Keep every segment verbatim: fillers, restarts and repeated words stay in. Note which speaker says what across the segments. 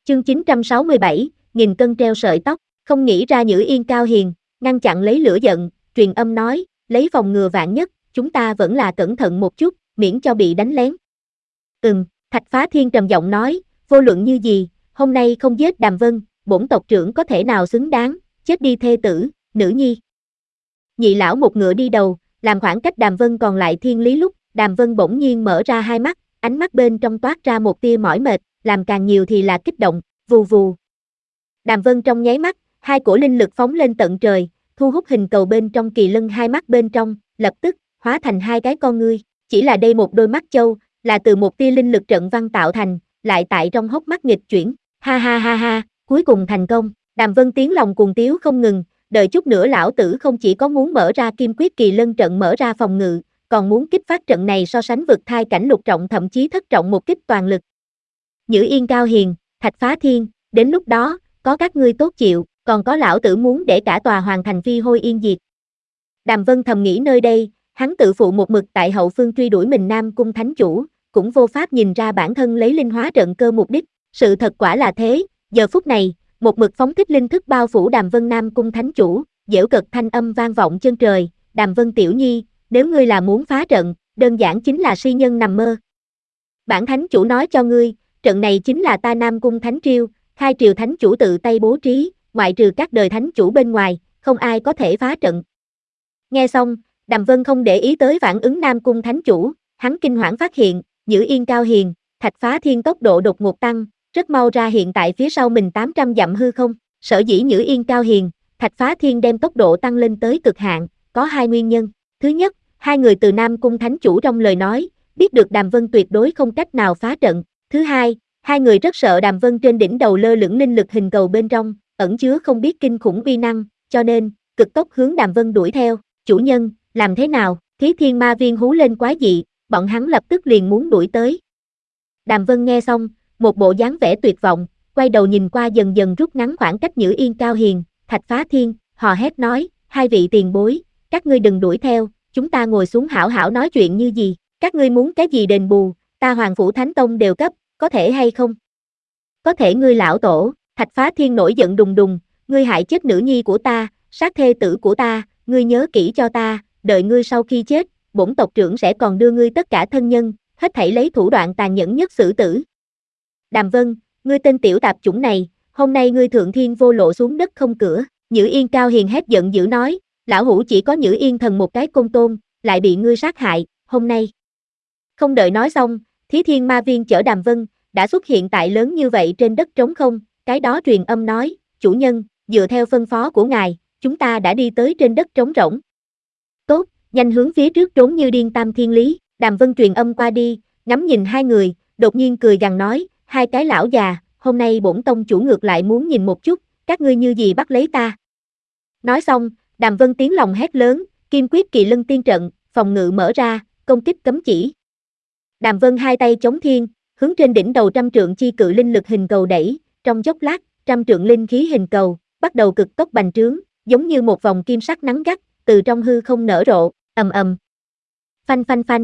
Speaker 1: Chương chín trăm sáu mươi bảy, nghìn cân treo sợi tóc, không nghĩ ra Nhữ Yên cao hiền, ngăn chặn lấy lửa giận, truyền âm nói, lấy phòng ngừa vạn nhất, chúng ta vẫn là cẩn thận một chút, miễn cho bị đánh lén. Ừm, Thạch Phá Thiên trầm giọng nói, vô luận như gì, hôm nay không giết Đàm Vân, bổn tộc trưởng có thể nào xứng đáng, chết đi thê tử, nữ nhi. Nhị lão một ngựa đi đầu, làm khoảng cách Đàm Vân còn lại thiên lý lúc, Đàm Vân bỗng nhiên mở ra hai mắt, ánh mắt bên trong toát ra một tia mỏi mệt, làm càng nhiều thì là kích động, vù vù. Đàm Vân trong nháy mắt, hai cổ linh lực phóng lên tận trời, thu hút hình cầu bên trong kỳ lân hai mắt bên trong, lập tức hóa thành hai cái con ngươi, chỉ là đây một đôi mắt châu, là từ một tia linh lực trận văn tạo thành, lại tại trong hốc mắt nghịch chuyển, ha ha ha ha, cuối cùng thành công. Đàm Vân tiếng lòng cuồng tiếu không ngừng, đợi chút nữa lão tử không chỉ có muốn mở ra kim quyết kỳ lân trận mở ra phòng ngự, còn muốn kích phát trận này so sánh vực thai cảnh lục trọng thậm chí thất trọng một kích toàn lực. Nhữ Yên cao hiền, Thạch Phá Thiên, đến lúc đó, có các ngươi tốt chịu, còn có lão tử muốn để cả tòa hoàng thành phi hôi yên diệt. Đàm Vân thầm nghĩ nơi đây, hắn tự phụ một mực tại hậu phương truy đuổi mình Nam Cung Thánh Chủ, cũng vô pháp nhìn ra bản thân lấy linh hóa trận cơ mục đích, sự thật quả là thế, giờ phút này, một mực phóng thích linh thức bao phủ Đàm Vân Nam Cung Thánh Chủ, giễu cợt thanh âm vang vọng chân trời, Đàm Vân tiểu nhi, nếu ngươi là muốn phá trận, đơn giản chính là si nhân nằm mơ. Bản Thánh Chủ nói cho ngươi, trận này chính là ta Nam Cung Thánh Triêu, khai triều Thánh Chủ tự tay bố trí, ngoại trừ các đời Thánh Chủ bên ngoài, không ai có thể phá trận. Nghe xong, Đàm Vân không để ý tới phản ứng Nam Cung Thánh Chủ, hắn kinh hoảng phát hiện, Nhữ Yên cao hiền, Thạch Phá Thiên tốc độ đột ngột tăng, rất mau ra hiện tại phía sau mình tám trăm dặm hư không, sở dĩ Nhữ Yên cao hiền, Thạch Phá Thiên đem tốc độ tăng lên tới cực hạn, có hai nguyên nhân. Thứ nhất, hai người từ Nam Cung Thánh Chủ trong lời nói, biết được Đàm Vân tuyệt đối không cách nào phá trận. Thứ hai, hai người rất sợ Đàm Vân trên đỉnh đầu lơ lửng linh lực hình cầu bên trong, ẩn chứa không biết kinh khủng uy năng, cho nên, cực tốc hướng Đàm Vân đuổi theo. Chủ nhân, làm thế nào? Thí Thiên Ma Viên hú lên quái dị, bọn hắn lập tức liền muốn đuổi tới. Đàm Vân nghe xong, một bộ dáng vẻ tuyệt vọng, quay đầu nhìn qua dần dần rút ngắn khoảng cách Nhữ Yên cao hiền, Thạch Phá Thiên, hò hét nói, hai vị tiền bối, các ngươi đừng đuổi theo, chúng ta ngồi xuống hảo hảo nói chuyện như gì, các ngươi muốn cái gì đền bù, ta Hoàng Phủ Thánh Tông đều cấp, có thể hay không? Có thể ngươi lão tổ, Thạch Phá Thiên nổi giận đùng đùng, ngươi hại chết nữ nhi của ta, sát thê tử của ta, ngươi nhớ kỹ cho ta, đợi ngươi sau khi chết, bổn tộc trưởng sẽ còn đưa ngươi tất cả thân nhân, hết thảy lấy thủ đoạn tàn nhẫn nhất xử tử. Đàm Vân, ngươi tên tiểu tạp chủng này, hôm nay ngươi thượng thiên vô lộ xuống đất không cửa, Nhữ Yên cao hiền hét giận dữ nói, lão hủ chỉ có Nhữ Yên thần một cái công tôn, lại bị ngươi sát hại, hôm nay. Không đợi nói xong, Thí Thiên Ma Viên chở Đàm Vân, đã xuất hiện tại lớn như vậy trên đất trống không, cái đó truyền âm nói, chủ nhân, dựa theo phân phó của ngài, chúng ta đã đi tới trên đất trống rỗng. Tốt, nhanh hướng phía trước trốn như điên tam thiên lý, Đàm Vân truyền âm qua đi, ngắm nhìn hai người, đột nhiên cười gằn nói, hai cái lão già, hôm nay bổn tông chủ ngược lại muốn nhìn một chút, các ngươi như gì bắt lấy ta. Nói xong, Đàm Vân tiếng lòng hét lớn, kim quyết kỳ lân tiên trận, phòng ngự mở ra, công kích cấm chỉ. Đàm Vân hai tay chống thiên, hướng trên đỉnh đầu trăm trượng chi cự linh lực hình cầu đẩy, trong chốc lát, trăm trượng linh khí hình cầu, bắt đầu cực tốc bành trướng, giống như một vòng kim sắc nắng gắt, từ trong hư không nở rộ, ầm ầm. Phanh phanh phanh.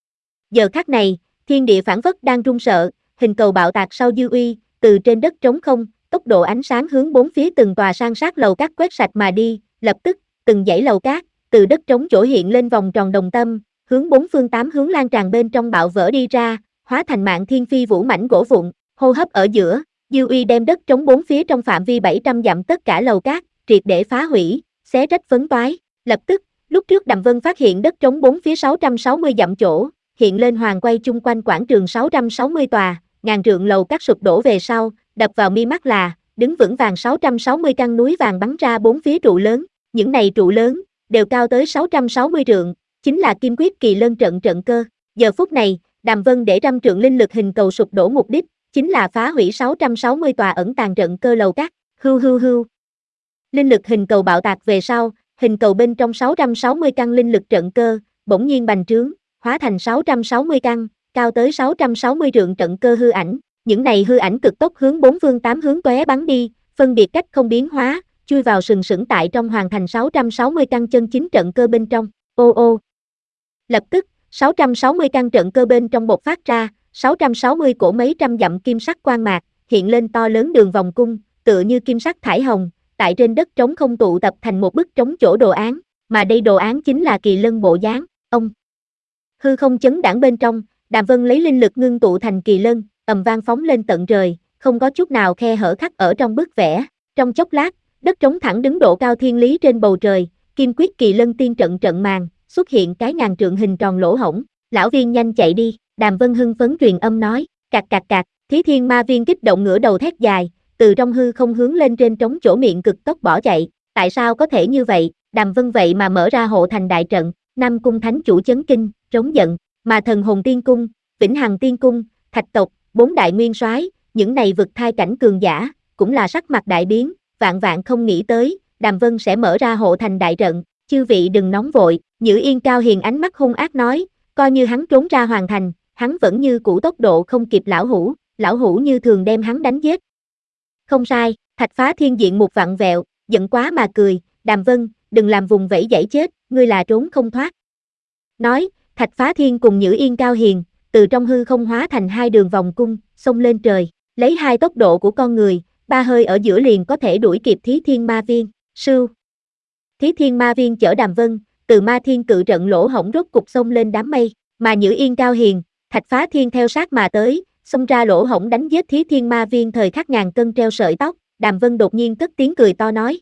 Speaker 1: Giờ khắc này, thiên địa phảng phất đang run sợ, hình cầu bạo tạc sau dư uy, từ trên đất trống không, tốc độ ánh sáng hướng bốn phía từng tòa san sát lầu cát quét sạch mà đi, lập tức, từng dãy lầu cát, từ đất trống chỗ hiện lên vòng tròn đồng tâm, hướng bốn phương tám hướng lan tràn bên trong bạo vỡ đi ra, hóa thành mạng thiên phi vũ mảnh gỗ vụn, hô hấp ở giữa, dư uy đem đất trống bốn phía trong phạm vi bảy trăm dặm tất cả lầu cát, triệt để phá hủy, xé rách phấn toái. Lập tức, lúc trước Đàm Vân phát hiện đất trống bốn phía sáu trăm sáu mươi dặm chỗ, hiện lên hoàng quay chung quanh quảng trường sáu trăm sáu mươi tòa, ngàn trượng lầu các sụp đổ về sau, đập vào mi mắt là, đứng vững vàng sáu trăm sáu mươi căn núi vàng bắn ra bốn phía trụ lớn, những này trụ lớn, đều cao tới sáu trăm sáu mươi trượng, chính là kim quyết kỳ lân trận trận cơ. Giờ phút này, Đàm Vân để trăm trượng linh lực hình cầu sụp đổ mục đích, chính là phá hủy sáu trăm sáu mươi tòa ẩn tàng trận cơ lầu các, hưu hưu hưu. Linh lực hình cầu bạo tạc về sau, hình cầu bên trong sáu trăm sáu mươi căn linh lực trận cơ, bỗng nhiên bành trướng, hóa thành sáu trăm sáu mươi căn, cao tới sáu trăm sáu mươi trượng trận cơ hư ảnh, những này hư ảnh cực tốc hướng bốn phương tám hướng tóe bắn đi, phân biệt cách không biến hóa, chui vào sừng sững tại trong hoàn thành sáu trăm sáu mươi căn chân chính trận cơ bên trong. Ô ô. Lập tức, sáu trăm sáu mươi căn trận cơ bên trong bộc phát ra, sáu trăm sáu mươi cổ mấy trăm dặm kim sắc quang mạc, hiện lên to lớn đường vòng cung, tựa như kim sắc thải hồng, tại trên đất trống không tụ tập thành một bức trống chỗ đồ án, mà đây đồ án chính là kỳ lân bộ dáng. Ông hư không chấn đãng bên trong, Đàm Vân lấy linh lực ngưng tụ thành kỳ lân, ầm vang phóng lên tận trời, không có chút nào khe hở khắc ở trong bức vẽ. Trong chốc lát, đất trống thẳng đứng độ cao thiên lý trên bầu trời, kim quyết kỳ lân tiên trận trận màn, xuất hiện cái ngàn trượng hình tròn lỗ hổng. Lão viên nhanh chạy đi, Đàm Vân hưng phấn truyền âm nói, cạc cạc cạc, Thí Thiên Ma Viên kích động ngửa đầu thét dài, từ trong hư không hướng lên trên trống chỗ miệng cực tốc bỏ chạy. Tại sao có thể như vậy? Đàm Vân vậy mà mở ra hộ thành đại trận, Nam cung thánh chủ chấn kinh, trống giận, mà Thần Hồn Tiên Cung, Vĩnh Hằng Tiên Cung, Thạch tộc, bốn đại nguyên soái, những này vực thai cảnh cường giả, cũng là sắc mặt đại biến, vạn vạn không nghĩ tới, Đàm Vân sẽ mở ra hộ thành đại trận. Chư vị đừng nóng vội, Nhữ Yên Cao Hiền ánh mắt hung ác nói, coi như hắn trốn ra hoàn thành, hắn vẫn như cũ tốc độ không kịp lão hủ, lão hủ như thường đem hắn đánh giết. Không sai, Thạch Phá Thiên diện một vặn vẹo, giận quá mà cười, Đàm Vân, đừng làm vùng vẫy dãy chết, ngươi là trốn không thoát. Nói, Thạch Phá Thiên cùng Nhữ Yên Cao Hiền, từ trong hư không hóa thành hai đường vòng cung, xông lên trời, lấy hai tốc độ của con người, ba hơi ở giữa liền có thể đuổi kịp Thí Thiên Ma Viên. Sưu. Thí Thiên Ma Viên chở Đàm Vân, từ Ma Thiên cự trận lỗ hổng rốt cục xông lên đám mây, mà Nhữ Yên Cao Hiền, Thạch Phá Thiên theo sát mà tới, xông ra lỗ hổng đánh giết Thí Thiên Ma Viên thời khắc ngàn cân treo sợi tóc. Đàm Vân đột nhiên cất tiếng cười to nói,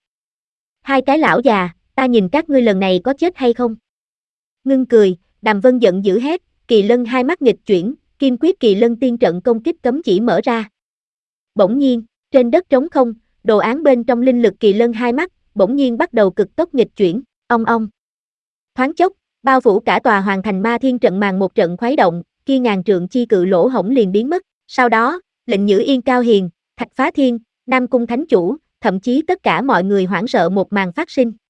Speaker 1: hai cái lão già, ta nhìn các ngươi lần này có chết hay không? Ngưng cười, Đàm Vân giận dữ hét, kỳ lân hai mắt nghịch chuyển, kim quyết kỳ lân tiên trận công kích cấm chỉ mở ra. Bỗng nhiên, trên đất trống không, đồ án bên trong linh lực kỳ lân hai mắt, bỗng nhiên bắt đầu cực tốc nghịch chuyển, ong ong. Thoáng chốc, bao phủ cả tòa hoàng thành Ma Thiên trận màn một trận khuấy động, kia ngàn trượng chi cự lỗ hổng liền biến mất. Sau đó, lệnh Nhữ Yên Cao Hiền, Thạch Phá Thiên, Nam cung thánh chủ, thậm chí tất cả mọi người hoảng sợ một màn phát sinh.